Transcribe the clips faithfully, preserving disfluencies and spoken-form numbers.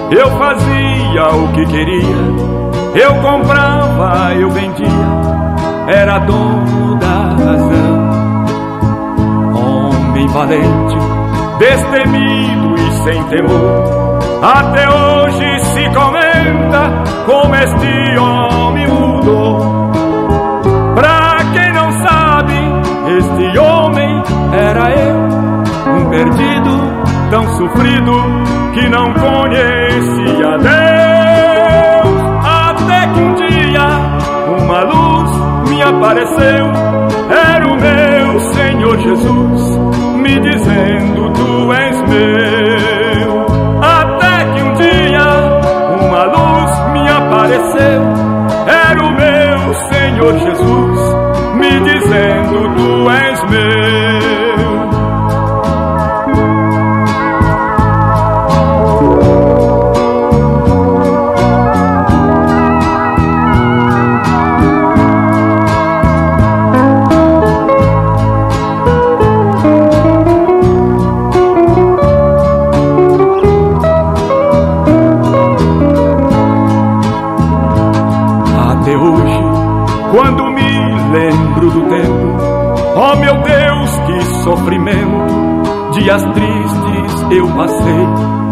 eu fazia o que queria, eu comprava, eu vendia, era dono da razão. Homem valente, destemido e sem temor, até hoje se comenta como este homem mudou. Pra quem não sabe, este homem era eu, um perdido, tão sofrido, que não conhecia Deus. Até que um dia uma luz me apareceu, era o meu Senhor Jesus, me dizendo: tu és meu. Até que um dia uma luz me apareceu, era o meu Senhor Jesus, me dizendo: tu és meu. Quando me lembro do tempo, oh meu Deus, que sofrimento, dias tristes eu passei.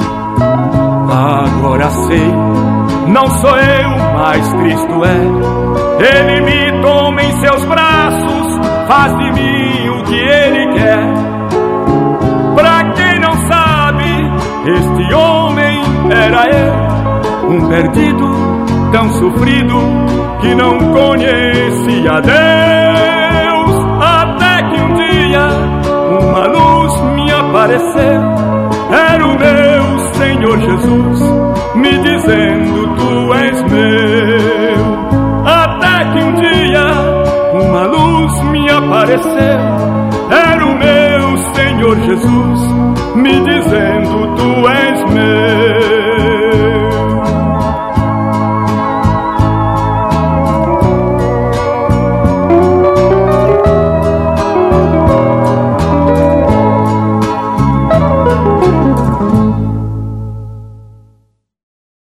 Agora sei, não sou eu, mas Cristo é. Ele me toma em seus braços, faz de mim o que Ele quer. Pra quem não sabe, este homem era eu, um perdido, tão sofrido, que não conhecia Deus. Até que um dia uma luz me apareceu, era o meu Senhor Jesus, me dizendo: tu és meu. Até que um dia uma luz me apareceu,